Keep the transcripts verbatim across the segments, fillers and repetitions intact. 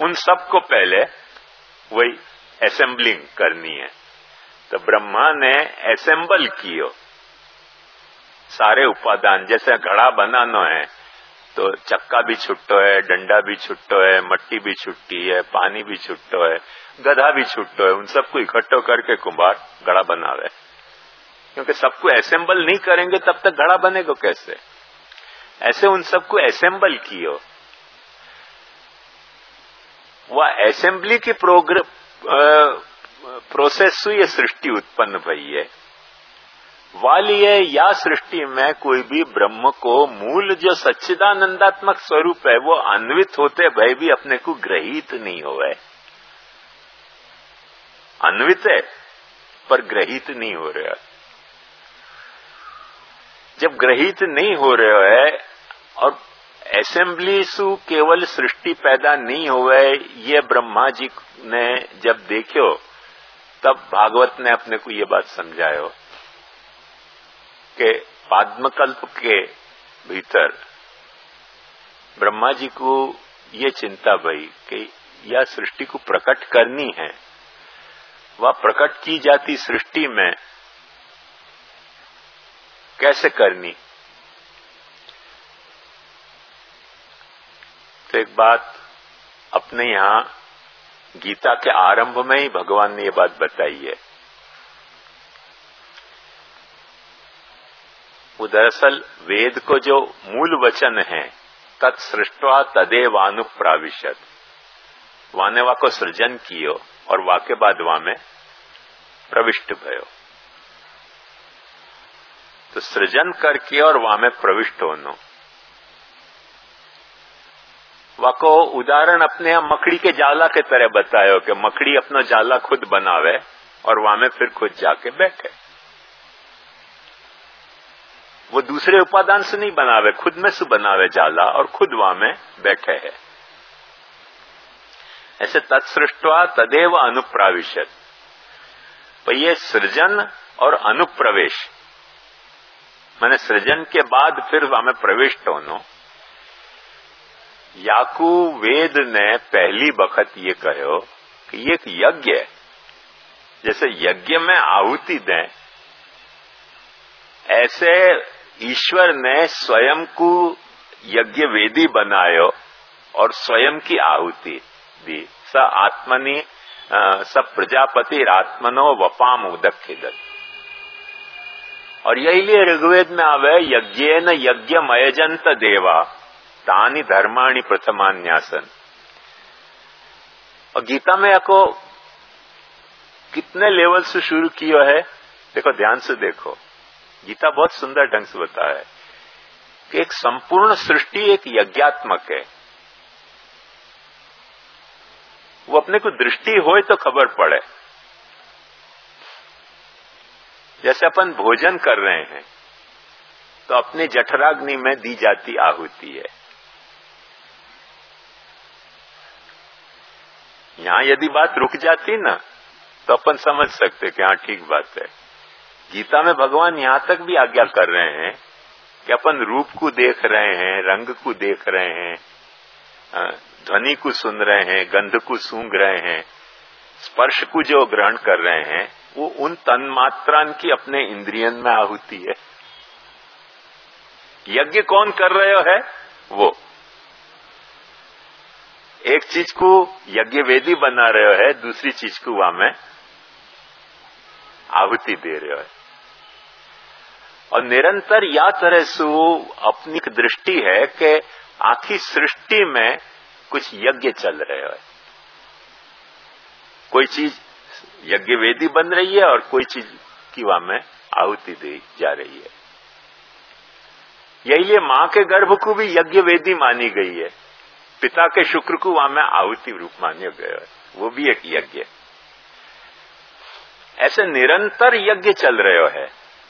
उन सबको पहले वही असेंबलिंग करनी है। तो ब्रह्मा ने असेंबल कियो सारे उपादान। जैसे घड़ा बनानो है तो चक्का भी छुट्टो है, डंडा भी छुट्टो है, मट्टी भी छुट्टी है, पानी भी छुट्टो है, गधा भी छुट्टो है। उन सबको इकट्ठो करके कुम्हार घड़ा बनावे, क्योंकि सबको असेंबल नहीं करेंगे तब तक घड़ा बनेगा कैसे। ऐसे उन सबको असेंबल कियो। वह असेंबली की प्रोग्रेस प्रोसेस हुई सृष्टि उत्पन्न भई है। वाली है या सृष्टि में कोई भी ब्रह्म को मूल जो सच्चिदानंदात्मक स्वरूप है वो अन्वित होते भय भी अपने को ग्रहित नहीं होवे। अन्वित है पर ग्रहित नहीं हो रहा। जब ग्रहित नहीं हो रहा है और असेंबली सु केवल सृष्टि पैदा नहीं होवे, ये ब्रह्मा जी ने जब देखो तब भागवत ने अपने को ये बात समझायो कि पाद्मकल्प के भीतर ब्रह्मा जी को ये चिंता भई कि यह सृष्टि को प्रकट करनी है। वह प्रकट की जाती सृष्टि में कैसे करनी। तो एक बात अपने यहां गीता के आरंभ में ही भगवान ने ये बात बताई है। वो दरअसल वेद को जो मूल वचन है तत्सृष्टवा तदेवानुप्राविशत, वाने वा को सृजन कियो और वा के बाद वा में प्रविष्ट भयो। तो सृजन करके और वा में प्रविष्ट होनो, वाको उदाहरण अपने यहाँ मकड़ी के जाला के तरह बतायो कि मकड़ी अपना जाला खुद बनावे और वहां में फिर खुद जाके बैठे। वो दूसरे उपादान से नहीं बनावे, खुद में से बनावे जाला और खुद वहां में बैठे है। ऐसे तत्सृष्टवा तदेव अनुप्राविशत। तो ये सृजन और अनुप्रवेश माने सृजन के बाद फिर वहां में प्रविष्ट होनो। याकू वेद ने पहली बखत ये कहो कि ये एक यज्ञ है। जैसे यज्ञ में आहुति दें, ऐसे ईश्वर ने स्वयं को यज्ञ वेदी बनायो और स्वयं की आहुति दी। स आत्मनि स प्रजापति आत्मनो वपाम उदक्षिदत। और यही लिए ऋग्वेद में आवे यज्ञेन यज्ञमयजंत देवा तानि धर्माणि प्रथमान्यासन। और गीता में आपको कितने लेवल से शुरू किया है, देखो ध्यान से देखो। गीता बहुत सुंदर ढंग से बताया है कि एक संपूर्ण सृष्टि एक यज्ञात्मक है। वो अपने को दृष्टि होए तो खबर पड़े। जैसे अपन भोजन कर रहे हैं तो अपने जठराग्नि में दी जाती आहुति है। यहां यदि बात रुक जाती ना तो अपन समझ सकते कि हाँ ठीक बात है। गीता में भगवान यहां तक भी आज्ञा कर रहे हैं कि अपन रूप को देख रहे हैं, रंग को देख रहे हैं, ध्वनि को सुन रहे हैं, गंध को सूंघ रहे हैं, स्पर्श को जो ग्रहण कर रहे हैं, वो उन तन्मात्रान की अपने इंद्रियन में आहुति है। यज्ञ कौन कर रहे है? वो एक चीज को यज्ञ वेदी बना रहे है, दूसरी चीज को वहां में आहुति दे रहे है। और निरंतर या तरह से वो अपनी दृष्टि है कि आखिर सृष्टि में कुछ यज्ञ चल रहे है। कोई चीज यज्ञ वेदी बन रही है और कोई चीज की वहां में आहुति दी जा रही है। यही लिए मां के गर्भ को भी यज्ञ वेदी मानी गई है। पिता के शुक्र को वहां में आहुति रूप माना गया है, वो भी एक यज्ञ है। ऐसे निरंतर यज्ञ चल रहे है।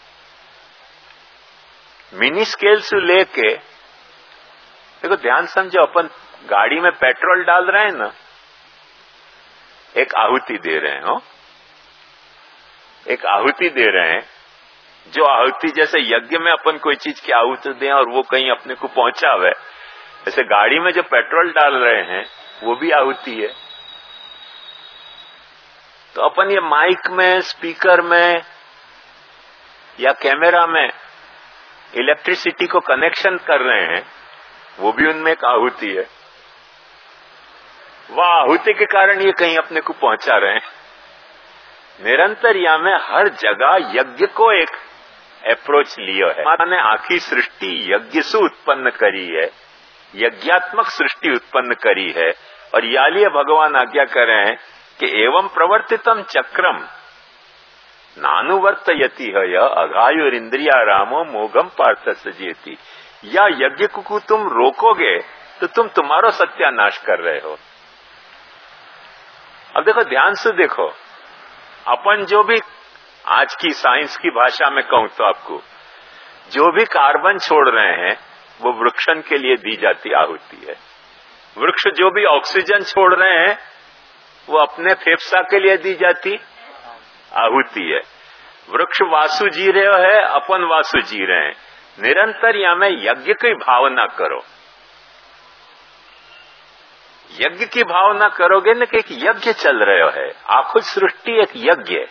मिनी स्केल से लेके देखो, ध्यान समझो, अपन गाड़ी में पेट्रोल डाल रहे हैं ना, एक आहुति दे रहे हो, एक आहुति दे रहे हैं। जो आहुति जैसे यज्ञ में अपन कोई चीज की आहुति दें और वो कहीं अपने को पहुंचावे, जैसे गाड़ी में जो पेट्रोल डाल रहे हैं वो भी आहुति है। तो अपन ये माइक में, स्पीकर में या कैमरा में इलेक्ट्रिसिटी को कनेक्शन कर रहे हैं, वो भी उनमें एक आहुति है। वह आहुति के कारण ये कहीं अपने को पहुंचा रहे हैं। निरंतर या में हर जगह यज्ञ को एक अप्रोच लियो है। माने आखी सृष्टि यज्ञ से उत्पन्न करी है, यज्ञात्मक सृष्टि उत्पन्न करी है। और यालिए भगवान आज्ञा कर रहे हैं कि एवं प्रवर्तितम चक्रम नानुवर्तयति है अघायुरिंद्रिया रामो मोगम पार्थ सजेति। या यज्ञ को तुम रोकोगे तो तुम तुम्हारा सत्यानाश कर रहे हो। अब देखो, ध्यान से देखो, अपन जो भी आज की साइंस की भाषा में कहूं तो आपको, जो भी कार्बन छोड़ रहे हैं वो वृक्षण के लिए दी जाती आहुति है। वृक्ष जो भी ऑक्सीजन छोड़ रहे हैं वो अपने फेफसा के लिए दी जाती आहुति है। वृक्ष वासु जी रहे है, अपन वासु जी रहे हैं। निरंतर या में यज्ञ की भावना करो। यज्ञ की भावना करोगे न कि एक यज्ञ चल रहा है, आखिर सृष्टि एक यज्ञ है।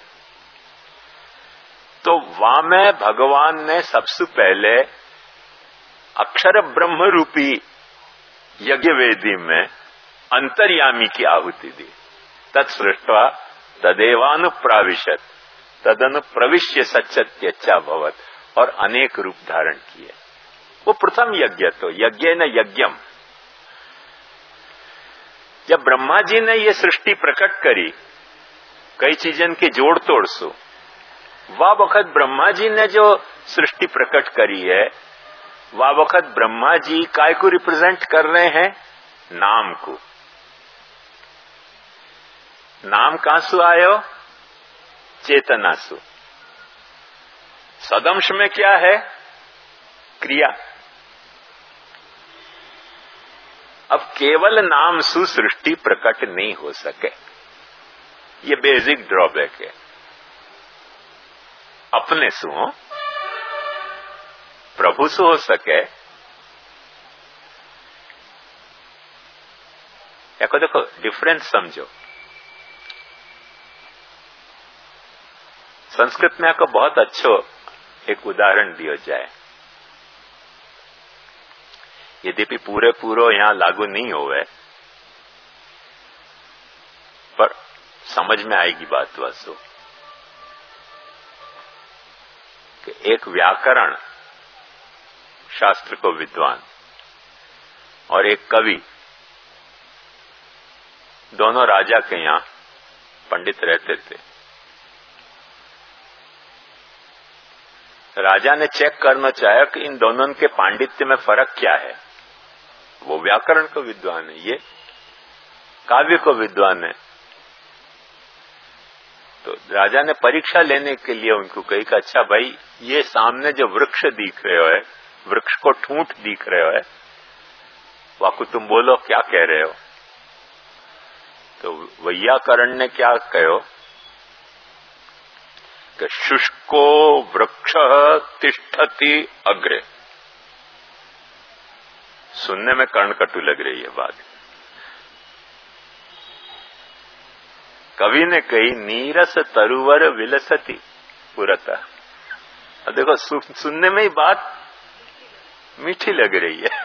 तो वहां में भगवान ने सबसे पहले अक्षर ब्रह्म रूपी यज्ञ वेदी में अंतर्यामी की आहुति दी। तत्सृष्टवा तदेवानुप्राविशत तदनु प्रविश्य सच्चत्यच्चा भवत, और अनेक रूप धारण किए। वो प्रथम यज्ञ। तो यज्ञ न यज्ञम। जब ब्रह्मा जी ने ये सृष्टि प्रकट करी कई चीजन के जोड़ तोड़ सो, वह वक्त ब्रह्मा जी ने जो सृष्टि प्रकट करी है, वह वक्त ब्रह्मा जी काय को रिप्रेजेंट कर रहे हैं? नाम को। नाम कहां से आयो? चेतना से। सदंश में क्या है? क्रिया। अब केवल नाम सु सृष्टि प्रकट नहीं हो सके, ये बेसिक ड्रॉबैक है। अपने सु हो, प्रभु से हो सके। या को देखो, डिफरेंस समझो। संस्कृत में आपको बहुत अच्छो एक उदाहरण दिया जाए, यद्यपि पूरे पूरो यहां लागू नहीं होवे, पर समझ में आएगी बात वास्तव कि एक व्याकरण शास्त्र को विद्वान और एक कवि, दोनों राजा के यहां पंडित रहते थे। राजा ने चेक करना चाहा कि इन दोनों के पांडित्य में फर्क क्या है। वो व्याकरण को विद्वान है, ये काव्य को विद्वान है। तो राजा ने परीक्षा लेने के लिए उनको कही कि अच्छा भाई, ये सामने जो वृक्ष दिख रहे हो है, वृक्ष को ठूंठ दिख रहे हो है, वाकु तुम बोलो क्या कह रहे हो। तो वैयाकरण ने क्या कहो कि शुष्को वृक्ष तिष्ठति अग्रे। सुनने में कर्णकटु लग रही है बात। कवि ने कही नीरस तरुवर विलसती पुरता। अब देखो, सु, सुनने में ही बात मीठी लग रही है।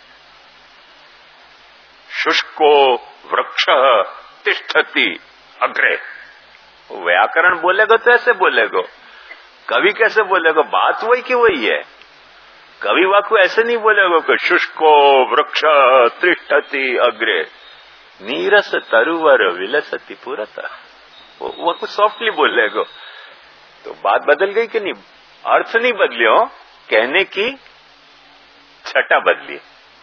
शुष्को वृक्ष तिष्ठति अग्रे। व्याकरण बोलेगो तो ऐसे बोलेगो, कवि कैसे बोलेगो? बात वही की वही है। कवि वाकु ऐसे नहीं बोलेगो कि शुष्को वृक्ष तिष्ठति अग्रे नीरस तरुवर विलसति पुरता। वो, वो कुछ सॉफ्टली बोलेगो। तो बात बदल गई कि नहीं? अर्थ नहीं बदलियो, कहने की छटा बदली।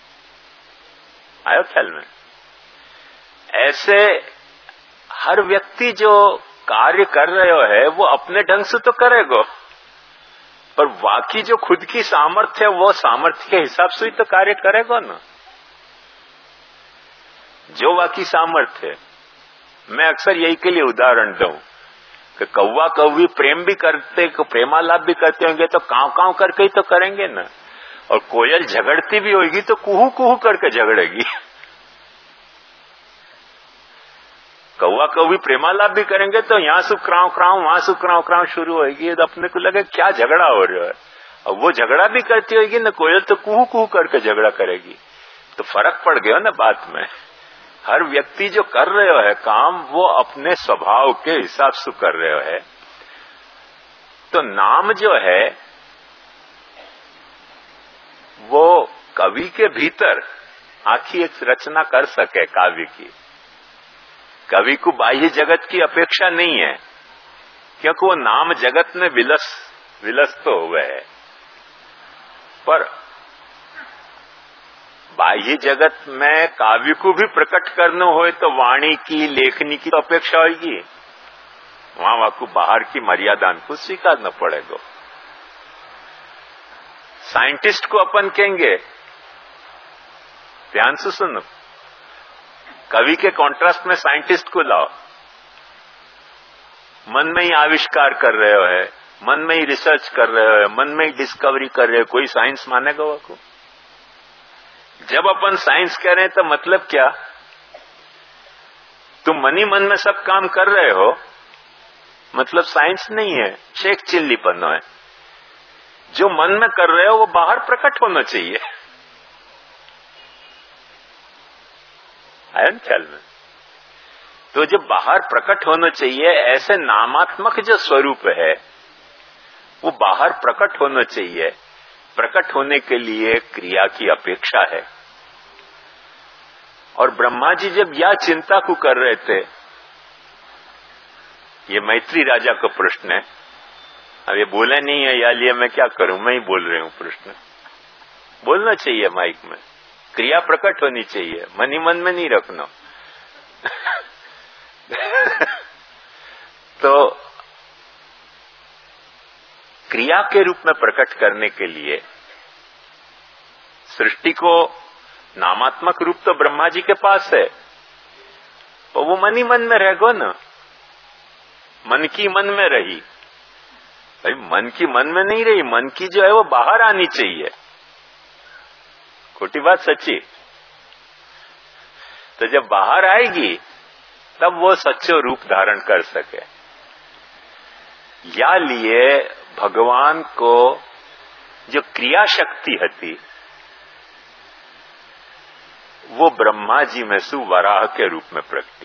आयो ख्याल में? ऐसे हर व्यक्ति जो कार्य कर रहे हो है वो अपने ढंग से तो करेगो, पर बाकी जो खुद की सामर्थ्य है वो सामर्थ्य के हिसाब से ही तो कार्य करेगा ना। जो बाकी सामर्थ्य है, मैं अक्सर यही के लिए उदाहरण दूं कि कौवा कौवी प्रेम भी करते, प्रेमालाप भी करते होंगे तो कांव कांव करके ही तो करेंगे ना। और कोयल झगड़ती भी होगी तो कुहू कुहू करके झगड़ेगी। कौवा कौवी प्रेमालाप भी करेंगे तो यहाँ से क्राव क्राव वहां से क्राव क्राव शुरू होगी, तो अपने को लगे क्या झगड़ा हो रहा है। अब वो झगड़ा भी करती होगी ना, कोयल तो कुहू कुहू करके झगड़ा करेगी, तो फर्क पड़ गया ना बात में। हर व्यक्ति जो कर रहे है काम वो अपने स्वभाव के हिसाब से कर रहे है। तो नाम जो है वो कवि के भीतर आखिर एक रचना कर सके काव्य की। कवि को बाह्य जगत की अपेक्षा नहीं है, क्योंकि वो नाम जगत में विलस विलस तो हुए है, पर बाह्य जगत में काव्य को भी प्रकट करना हो तो वाणी की लेखनी की तो अपेक्षा होगी, वहां वहां को बाहर की मर्यादा को स्वीकारना पड़ेगा। साइंटिस्ट को अपन कहेंगे, ध्यान से सुनो, कवि के कॉन्ट्रास्ट में साइंटिस्ट को लाओ, मन में ही आविष्कार कर रहे हो है, मन में ही रिसर्च कर रहे हो, मन में ही डिस्कवरी कर रहे हो, कोई साइंस मानेगा वो को? जब अपन साइंस कह रहे हैं तो मतलब क्या, तुम मन ही मन में सब काम कर रहे हो, मतलब साइंस नहीं है, शेख चिल्लीपन है। जो मन में कर रहे हो वो बाहर प्रकट होना चाहिए। आया ख्याल में? तो जो बाहर प्रकट होना चाहिए, ऐसे नामात्मक जो स्वरूप है वो बाहर प्रकट होना चाहिए। प्रकट होने के लिए क्रिया की अपेक्षा है। और ब्रह्मा जी जब यह चिंता को कर रहे थे, ये मैत्री राजा का प्रश्न है, अब ये बोला नहीं है, या लिए मैं क्या करूं, मैं ही बोल रही हूं। प्रश्न बोलना चाहिए माइक में, क्रिया प्रकट होनी चाहिए, मन ही मन में नहीं रखना। तो क्रिया के रूप में प्रकट करने के लिए सृष्टि को नामात्मक रूप तो ब्रह्मा जी के पास है, तो वो मन ही मन में रहेगा ना, मन की मन में रही। भाई मन की मन में नहीं रही, मन की जो है वो बाहर आनी चाहिए। खोटी बात सच्ची? तो जब बाहर आएगी तब वो सच्चो रूप धारण कर सके। या लिए भगवान को जो क्रिया शक्ति हती वो ब्रह्मा जी में सु वराह के रूप में प्रकटी।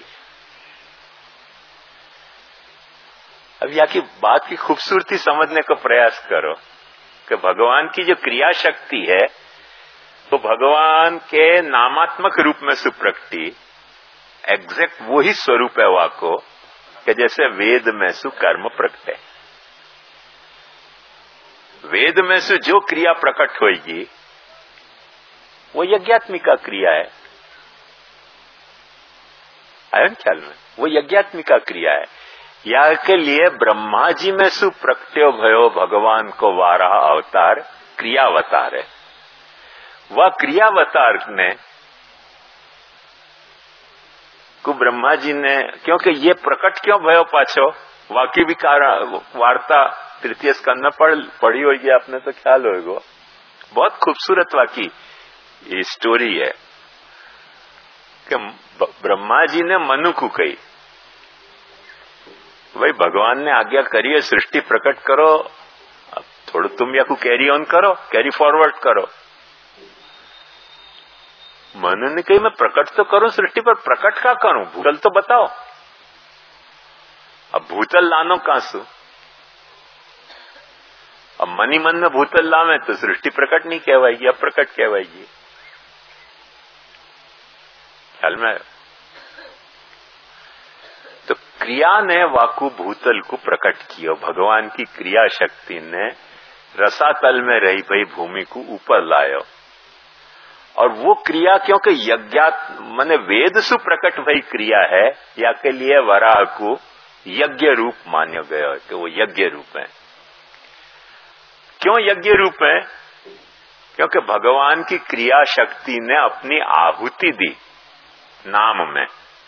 अब यहाँ की बात की खूबसूरती समझने का प्रयास करो कि भगवान की जो क्रिया शक्ति है तो भगवान के नामात्मक रूप में सुप्रकटी, एग्जैक्ट वही स्वरूप है वाको कि जैसे वेद में सु कर्म प्रकटे। वेद में से जो क्रिया प्रकट होगी वो यज्ञात्मिका क्रिया है। आया ख्याल में? वो यज्ञात्मिका क्रिया है। या के लिए ब्रह्मा जी में सु प्रकट्यो भयो भगवान को वाराह अवतार क्रियावतार है। वह क्रियावतार ने को ब्रह्मा जी ने, क्योंकि ये प्रकट क्यों भयो पाछो, वाकी भी वार्ता तृतीय स्कंद में पढ़ पढ़ी होगी आपने तो ख्याल होगा। बहुत खूबसूरत वाकी ये स्टोरी है कि ब्रह्मा जी ने मनु को कही, भाई भगवान ने आज्ञा करी है सृष्टि प्रकट करो, अब थोड़ा तुम या को कैरी ऑन करो, कैरी फॉरवर्ड करो। मनु ने कही मैं प्रकट तो करूं सृष्टि पर, प्रकट क्या करूं, भूतल तो बताओ। अब भूतल लानो कहां सु, अब मन ही मन में भूतल लावे तो सृष्टि प्रकट नहीं कहवाएगी, अब प्रकट कहवाएगी। ख्याल में? तो क्रिया ने वाकु भूतल को प्रकट किया। भगवान की क्रिया शक्ति ने रसातल में रही भई भूमि को ऊपर लायो। और वो क्रिया क्योंकि यज्ञात माने वेद सु प्रकट भई क्रिया है, या के लिए वराह को यज्ञ रूप मान्यो गया है कि वो यज्ञ रूप है। क्यों यज्ञ रूप है? क्योंकि भगवान की क्रिया शक्ति ने अपनी आहुति दी नाम में,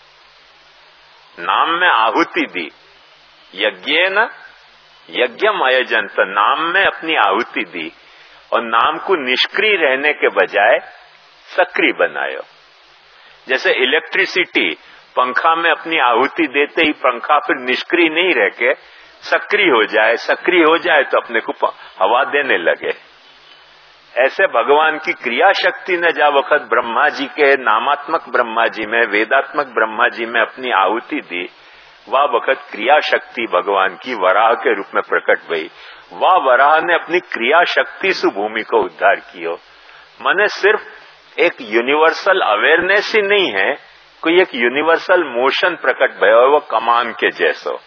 नाम में आहुति दी। यज्ञ न यज्ञम आयोजन, तो नाम में अपनी आहुति दी और नाम को निष्क्रिय रहने के बजाय सक्रिय बनायो। जैसे इलेक्ट्रिसिटी पंखा में अपनी आहुति देते ही पंखा फिर निष्क्रिय नहीं रह के सक्रिय हो जाए, सक्रिय हो जाए तो अपने को हवा देने लगे। ऐसे भगवान की क्रिया शक्ति ने जा वक्त ब्रह्मा जी के नामात्मक ब्रह्मा जी में, वेदात्मक ब्रह्मा जी में अपनी आहुति दी, वह वक्त क्रिया शक्ति भगवान की वराह के रूप में प्रकट हुई। वह वराह ने अपनी क्रिया शक्ति से भूमि को उद्धार कियो। माने सिर्फ एक यूनिवर्सल अवेयरनेस ही नहीं है, कोई एक यूनिवर्सल मोशन प्रकट भयो, वो कमान के जैसो।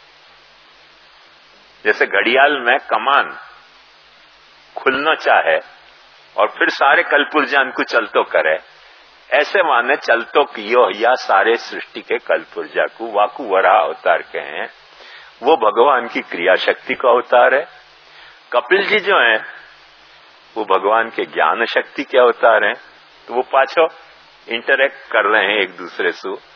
जैसे घड़ियाल में कमान खुलना चाहे और फिर सारे कलपुर्जान को चलतो करे, ऐसे माने चलतो कियो या सारे सृष्टि के कलपुर्जा को वाकु वराह अवतार के हैं, वो भगवान की क्रिया शक्ति का अवतार है। कपिल जी जो हैं वो भगवान के ज्ञान शक्ति के अवतार हैं। तो वो पाछो इंटरेक्ट कर रहे हैं एक दूसरे से।